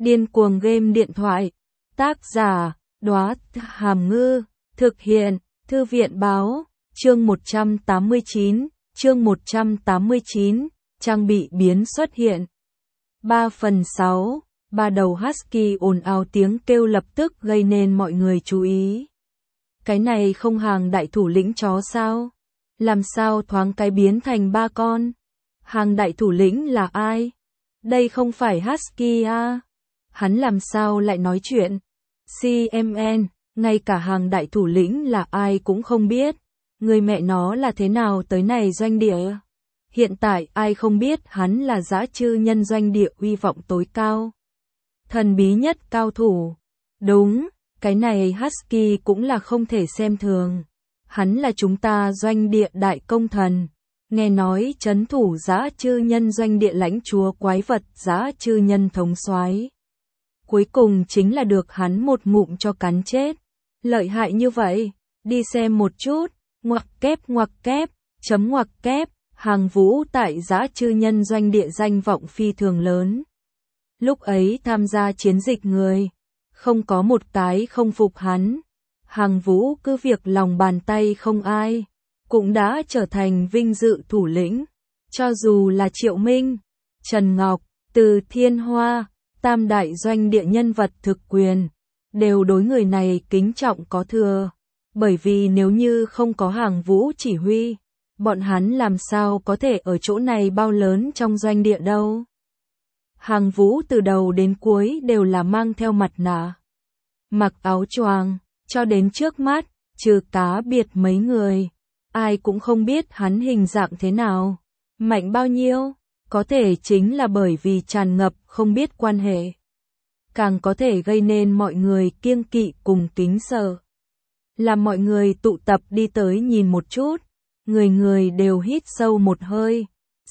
Điên cuồng game điện thoại. Tác giả, Đóa Hàm Ngư. Thực hiện, Thư viện Báo. Chương 189, trang bị biến xuất hiện. 3/6, ba đầu husky ồn ào tiếng kêu lập tức gây nên mọi người chú ý. Cái này không hàng đại thủ lĩnh chó sao? Làm sao thoáng cái biến thành ba con? Hàng đại thủ lĩnh là ai? Đây không phải husky à? Hắn làm sao lại nói chuyện? CMN, ngay cả hàng đại thủ lĩnh là ai cũng không biết. Người mẹ nó là thế nào tới này doanh địa? Hiện tại ai không biết hắn là dã chư nhân doanh địa uy vọng tối cao. Thần bí nhất cao thủ. Đúng, cái này husky cũng là không thể xem thường. Hắn là chúng ta doanh địa đại công thần. Nghe nói trấn thủ dã chư nhân doanh địa lãnh chúa quái vật dã chư nhân thống soái. Cuối cùng chính là được hắn một ngụm cho cắn chết. Lợi hại như vậy, đi xem một chút. Ngoặc kép, chấm ngoặc kép, Hàng Vũ tại dã chư nhân doanh địa danh vọng phi thường lớn. Lúc ấy tham gia chiến dịch người, không có một cái không phục hắn. Hàng Vũ cứ việc lòng bàn tay không ai, cũng đã trở thành vinh dự thủ lĩnh. Cho dù là Triệu Minh, Trần Ngọc, Từ Thiên Hoa, tam đại doanh địa nhân vật thực quyền, đều đối người này kính trọng có thừa. Bởi vì nếu như không có Hàng Vũ chỉ huy, bọn hắn làm sao có thể ở chỗ này bao lớn trong doanh địa đâu. Hàng Vũ từ đầu đến cuối đều là mang theo mặt nạ, mặc áo choàng, cho đến trước mắt, trừ cá biệt mấy người, ai cũng không biết hắn hình dạng thế nào, mạnh bao nhiêu, có thể chính là bởi vì tràn ngập không biết quan hệ. Càng có thể gây nên mọi người kiêng kỵ cùng kính sợ. Làm mọi người tụ tập đi tới nhìn một chút, người người đều hít sâu một hơi.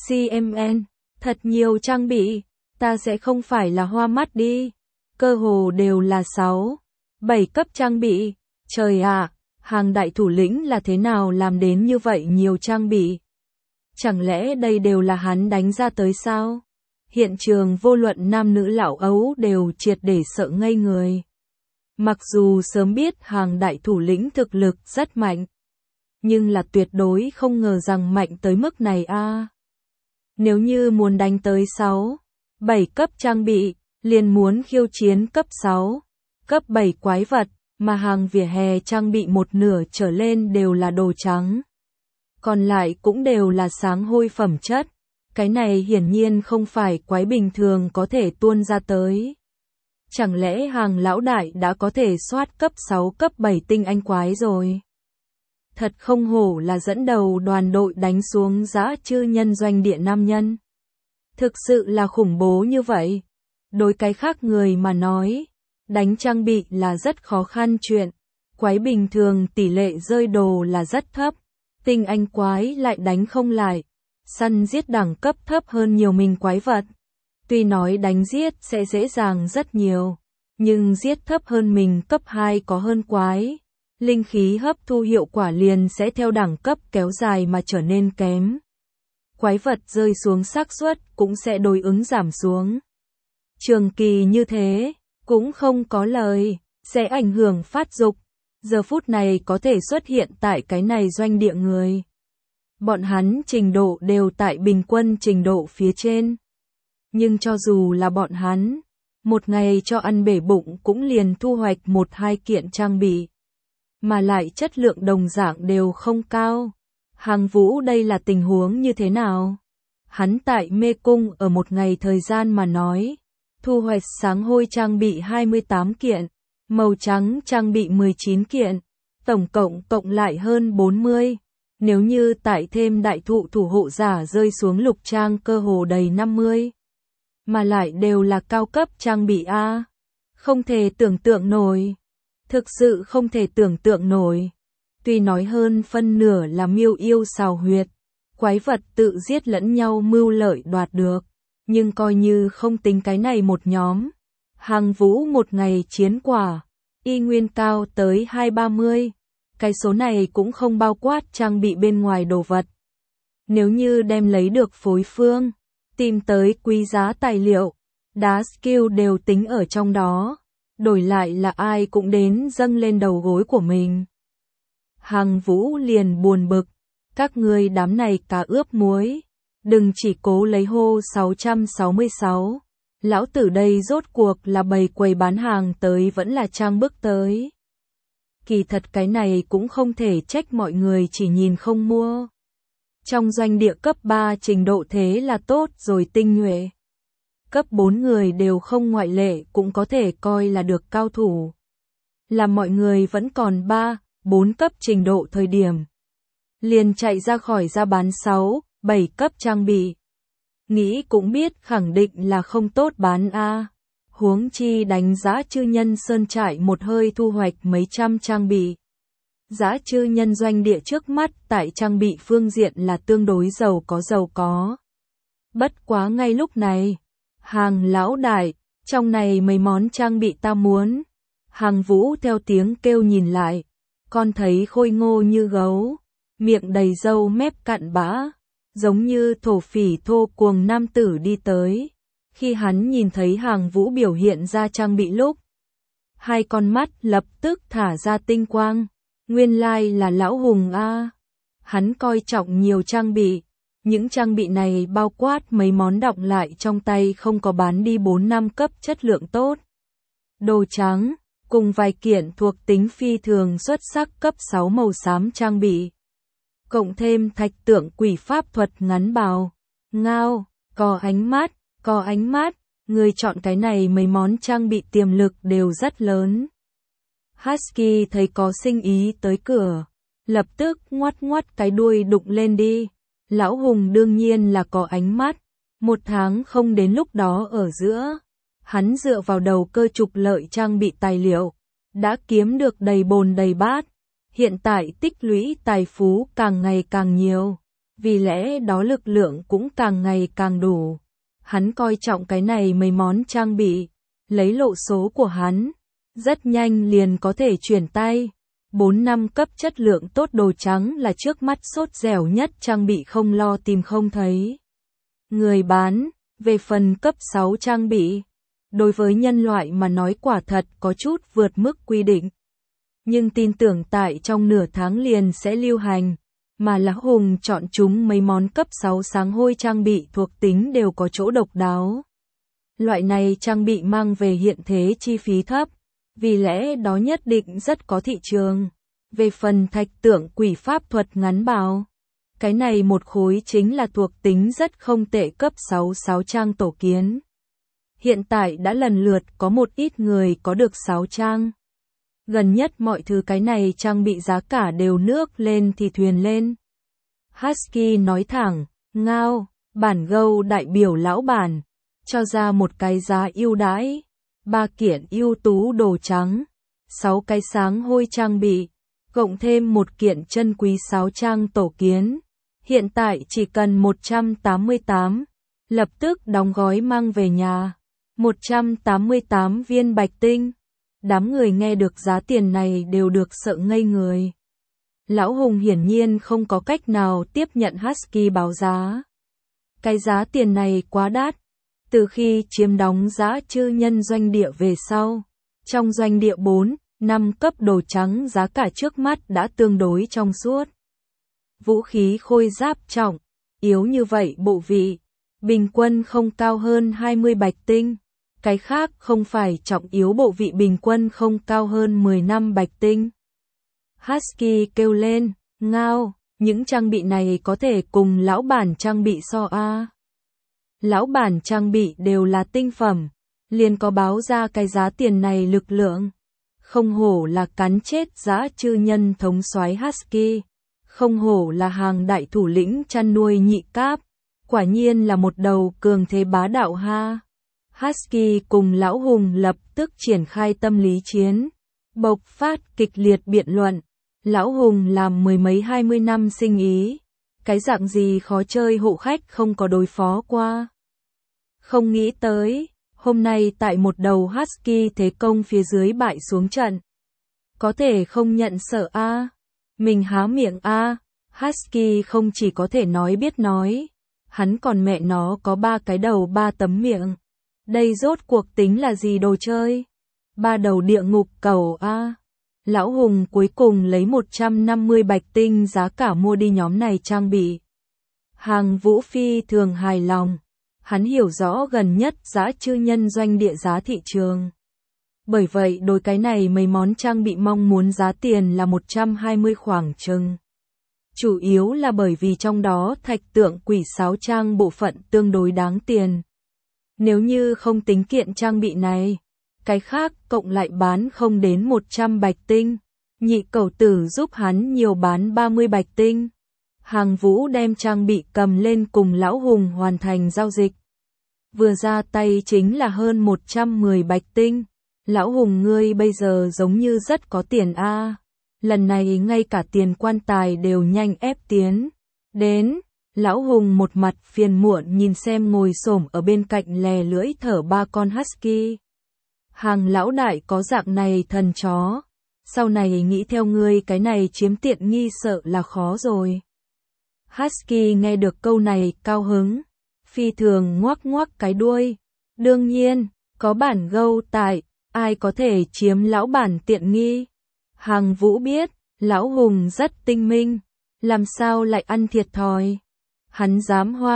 CMN, thật nhiều trang bị, ta sẽ không phải là hoa mắt đi. Cơ hồ đều là 6, 7 cấp trang bị. Trời ạ, hàng đại thủ lĩnh là thế nào làm đến như vậy nhiều trang bị? Chẳng lẽ đây đều là hắn đánh ra tới sao? Hiện trường vô luận nam nữ lão ấu đều triệt để sợ ngây người. Mặc dù sớm biết hàng đại thủ lĩnh thực lực rất mạnh, nhưng là tuyệt đối không ngờ rằng mạnh tới mức này a. Nếu như muốn đánh tới 6, 7 cấp trang bị, liền muốn khiêu chiến cấp 6, cấp 7 quái vật, mà hàng vỉa hè trang bị một nửa trở lên đều là đồ trắng. Còn lại cũng đều là sáng hôi phẩm chất. Cái này hiển nhiên không phải quái bình thường có thể tuôn ra tới. Chẳng lẽ hàng lão đại đã có thể soát cấp 6 cấp 7 tinh anh quái rồi? Thật không hổ là dẫn đầu đoàn đội đánh xuống dã chư nhân doanh địa nam nhân. Thực sự là khủng bố như vậy. Đối cái khác người mà nói, đánh trang bị là rất khó khăn chuyện. Quái bình thường tỷ lệ rơi đồ là rất thấp. Tinh anh quái lại đánh không lại. Săn giết đẳng cấp thấp hơn nhiều mình quái vật. Tuy nói đánh giết sẽ dễ dàng rất nhiều, nhưng giết thấp hơn mình cấp 2 có hơn quái. Linh khí hấp thu hiệu quả liền sẽ theo đẳng cấp kéo dài mà trở nên kém. Quái vật rơi xuống xác suất cũng sẽ đối ứng giảm xuống. Trường kỳ như thế, cũng không có lời, sẽ ảnh hưởng phát dục. Giờ phút này có thể xuất hiện tại cái này doanh địa người. Bọn hắn trình độ đều tại bình quân trình độ phía trên. Nhưng cho dù là bọn hắn, một ngày cho ăn bể bụng cũng liền thu hoạch 1-2 kiện trang bị. Mà lại chất lượng đồng dạng đều không cao. Hàng Vũ đây là tình huống như thế nào? Hắn tại mê cung ở một ngày thời gian mà nói. Thu hoạch sáng hôi trang bị 28 kiện, màu trắng trang bị 19 kiện, tổng cộng lại hơn 40. Nếu như tại thêm đại thụ thủ hộ giả rơi xuống lục trang cơ hồ đầy 50. Mà lại đều là cao cấp trang bị A. Không thể tưởng tượng nổi. Thực sự không thể tưởng tượng nổi. Tuy nói hơn phân nửa là miêu yêu xào huyệt, quái vật tự giết lẫn nhau mưu lợi đoạt được. Nhưng coi như không tính cái này một nhóm. Hàng Vũ một ngày chiến quả, y nguyên cao tới 230. Cái số này cũng không bao quát trang bị bên ngoài đồ vật. Nếu như đem lấy được phối phương, tìm tới quý giá tài liệu, đá skill đều tính ở trong đó, đổi lại là ai cũng đến dâng lên đầu gối của mình. Hằng Vũ liền buồn bực, các ngươi đám này cá ướp muối, đừng chỉ cố lấy hô 666, lão tử đây rốt cuộc là bày quầy bán hàng tới vẫn là trang bức tới. Kỳ thật cái này cũng không thể trách mọi người chỉ nhìn không mua. Trong doanh địa cấp 3 trình độ thế là tốt rồi tinh nhuệ. Cấp 4 người đều không ngoại lệ cũng có thể coi là được cao thủ. Là mọi người vẫn còn 3, 4 cấp trình độ thời điểm. Liền chạy ra khỏi ra bán 6, 7 cấp trang bị. Nghĩ cũng biết khẳng định là không tốt bán a. Huống chi đánh giá chư nhân sơn trại một hơi thu hoạch mấy trăm trang bị. Giá chư nhân doanh địa trước mắt tại trang bị phương diện là tương đối giàu có. Bất quá ngay lúc này, Hàng lão đại, trong này mấy món trang bị ta muốn. Hàng Vũ theo tiếng kêu nhìn lại, con thấy khôi ngô như gấu, miệng đầy râu mép cặn bã, giống như thổ phỉ thô cuồng nam tử đi tới. Khi hắn nhìn thấy Hàng Vũ biểu hiện ra trang bị lúc, hai con mắt lập tức thả ra tinh quang, nguyên lai là lão hùng a. Hắn coi trọng nhiều trang bị, những trang bị này bao quát mấy món đọng lại trong tay không có bán đi 4-5 cấp chất lượng tốt. Đồ trắng, cùng vài kiện thuộc tính phi thường xuất sắc cấp 6 màu xám trang bị. Cộng thêm thạch tượng quỷ pháp thuật ngắn bào, ngao, có ánh mắt, người chọn cái này mấy món trang bị tiềm lực đều rất lớn. Husky thấy có sinh ý tới cửa, lập tức ngoắt cái đuôi đụng lên đi. Lão Hùng đương nhiên là có ánh mắt, 1 tháng không đến lúc đó ở giữa. Hắn dựa vào đầu cơ trục lợi trang bị tài liệu, đã kiếm được đầy bồn đầy bát. Hiện tại tích lũy tài phú càng ngày càng nhiều, vì lẽ đó lực lượng cũng càng ngày càng đủ. Hắn coi trọng cái này mấy món trang bị, lấy lộ số của hắn, rất nhanh liền có thể chuyển tay. 4-5 cấp chất lượng tốt đồ trắng là trước mắt sốt dẻo nhất trang bị không lo tìm không thấy. Người bán, về phần cấp 6 trang bị, đối với nhân loại mà nói quả thật có chút vượt mức quy định. Nhưng tin tưởng tại trong nửa tháng liền sẽ lưu hành, mà Lão Hùng chọn chúng mấy món cấp 6 sáng hôi trang bị thuộc tính đều có chỗ độc đáo. Loại này trang bị mang về hiện thế chi phí thấp, vì lẽ đó nhất định rất có thị trường. Về phần thạch tượng quỷ pháp thuật ngắn bào, cái này một khối chính là thuộc tính rất không tệ cấp 6 trang tổ kiến. Hiện tại đã lần lượt có một ít người có được 6 trang. Gần nhất mọi thứ cái này trang bị giá cả đều nước lên thì thuyền lên. Husky nói thẳng, ngao, bản gâu đại biểu lão bản, cho ra một cái giá ưu đãi. 3 kiện ưu tú đồ trắng, 6 cái sáng hôi trang bị, cộng thêm một kiện chân quý 6 trang tổ kiến. Hiện tại chỉ cần 188, lập tức đóng gói mang về nhà. 188 viên bạch tinh. Đám người nghe được giá tiền này đều được sợ ngây người. Lão Hùng hiển nhiên không có cách nào tiếp nhận Husky báo giá. Cái giá tiền này quá đắt. Từ khi chiếm đóng giá chư nhân doanh địa về sau, trong doanh địa 4-5 cấp đồ trắng giá cả trước mắt đã tương đối trong suốt. Vũ khí khôi giáp trọng, yếu như vậy bộ vị, bình quân không cao hơn 20 bạch tinh. Cái khác không phải trọng yếu bộ vị bình quân không cao hơn 10 năm bạch tinh. Husky kêu lên, ngao, những trang bị này có thể cùng lão bản trang bị so a. Lão bản trang bị đều là tinh phẩm, liền có báo ra cái giá tiền này lực lượng. Không hổ là cắn chết giá chư nhân thống soái Husky, không hổ là hàng đại thủ lĩnh chăn nuôi nhị cáp, quả nhiên là một đầu cường thế bá đạo ha. Husky cùng Lão Hùng lập tức triển khai tâm lý chiến, bộc phát kịch liệt biện luận. Lão Hùng làm mười mấy 20 năm sinh ý, cái dạng gì khó chơi hộ khách không có đối phó qua. Không nghĩ tới, hôm nay tại một đầu Husky thế công phía dưới bại xuống trận. Có thể không nhận sợ a? Mình há miệng a? Husky không chỉ có thể nói biết nói, hắn còn mẹ nó có 3 cái đầu 3 tấm miệng. Đây rốt cuộc tính là gì đồ chơi? Ba đầu địa ngục cầu a. Lão Hùng cuối cùng lấy 150 bạch tinh giá cả mua đi nhóm này trang bị. Hàng Vũ phi thường hài lòng. Hắn hiểu rõ gần nhất giá chư nhân doanh địa giá thị trường. Bởi vậy đối cái này mấy món trang bị mong muốn giá tiền là 120 khoảng chừng. Chủ yếu là bởi vì trong đó thạch tượng quỷ sáo trang bộ phận tương đối đáng tiền. Nếu như không tính kiện trang bị này, cái khác cộng lại bán không đến 100 bạch tinh. Nhị cẩu tử giúp hắn nhiều bán 30 bạch tinh. Hàng Vũ đem trang bị cầm lên cùng Lão Hùng hoàn thành giao dịch. Vừa ra tay chính là hơn 110 bạch tinh. Lão Hùng ngươi bây giờ giống như rất có tiền a. Lần này ngay cả tiền quan tài đều nhanh ép tiến đến. Lão Hùng một mặt phiền muộn nhìn xem ngồi xổm ở bên cạnh lè lưỡi thở ba con husky. Hàng lão đại có dạng này thần chó. Sau này nghĩ theo ngươi cái này chiếm tiện nghi sợ là khó rồi. Husky nghe được câu này cao hứng. Phi thường ngoắc ngoắc cái đuôi. Đương nhiên, có bản gâu tại, ai có thể chiếm lão bản tiện nghi. Hàng Vũ biết, Lão Hùng rất tinh minh. Làm sao lại ăn thiệt thòi. Hắn dám hoa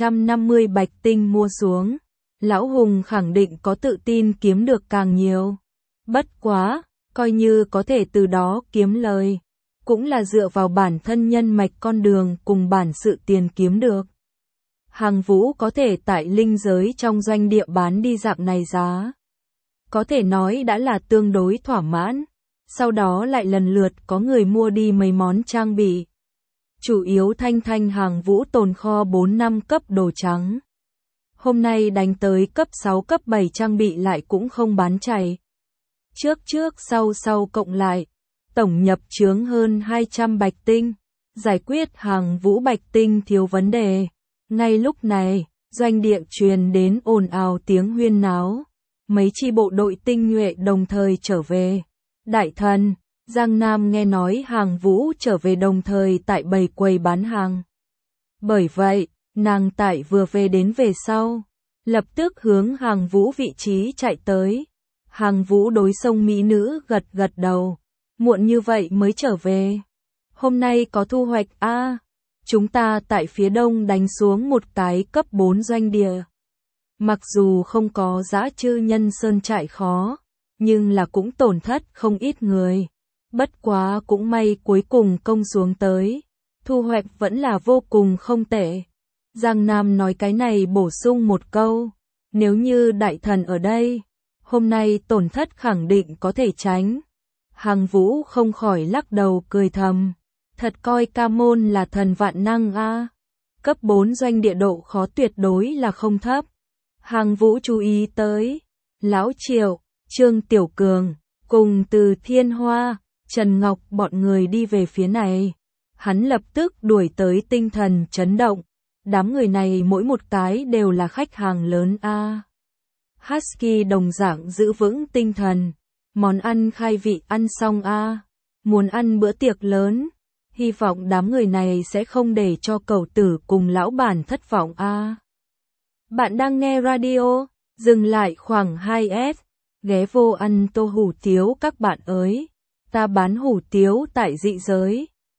150 bạch tinh mua xuống. Lão Hùng khẳng định có tự tin kiếm được càng nhiều. Bất quá, coi như có thể từ đó kiếm lời. Cũng là dựa vào bản thân nhân mạch con đường cùng bản sự tiền kiếm được. Hàng Vũ có thể tại linh giới trong doanh địa bán đi dạng này giá. Có thể nói đã là tương đối thỏa mãn. Sau đó lại lần lượt có người mua đi mấy món trang bị. Chủ yếu thanh Hàng Vũ tồn kho 4 năm cấp đồ trắng. Hôm nay đánh tới cấp 6 cấp 7 trang bị lại cũng không bán chạy. Trước sau cộng lại, tổng nhập chướng hơn 200 bạch tinh, giải quyết Hàng Vũ bạch tinh thiếu vấn đề. Ngay lúc này, doanh địa truyền đến ồn ào tiếng huyên náo. Mấy chi bộ đội tinh nhuệ đồng thời trở về. Đại thần, Giang Nam nghe nói Hàng Vũ trở về đồng thời tại bầy quầy bán hàng. Bởi vậy, nàng tại vừa về đến về sau, lập tức hướng Hàng Vũ vị trí chạy tới. Hàng Vũ đối sông mỹ nữ gật đầu, muộn như vậy mới trở về. Hôm nay có thu hoạch a. Chúng ta tại phía đông đánh xuống một cái cấp 4 doanh địa. Mặc dù không có dã chư nhân sơn trại khó, nhưng là cũng tổn thất không ít người. Bất quá cũng may cuối cùng công xuống tới, thu hoạch vẫn là vô cùng không tệ. Giang Nam nói cái này bổ sung một câu, nếu như đại thần ở đây, hôm nay tổn thất khẳng định có thể tránh. Hàng Vũ không khỏi lắc đầu cười thầm, thật coi ca môn là thần vạn năng a. Cấp 4 doanh địa độ khó tuyệt đối là không thấp. Hàng Vũ chú ý tới, Lão Triệu, Trương Tiểu Cường, cùng Từ Thiên Hoa, Trần Ngọc bọn người đi về phía này. Hắn lập tức đuổi tới tinh thần chấn động. Đám người này mỗi một cái đều là khách hàng lớn a. Husky đồng dạng giữ vững tinh thần. Món ăn khai vị ăn xong a. Muốn ăn bữa tiệc lớn. Hy vọng đám người này sẽ không để cho cẩu tử cùng lão bản thất vọng a. Bạn đang nghe radio, dừng lại khoảng 2S. Ghé vô ăn tô hủ tiếu các bạn ơi. Ta bán hủ tiếu tại dị giới.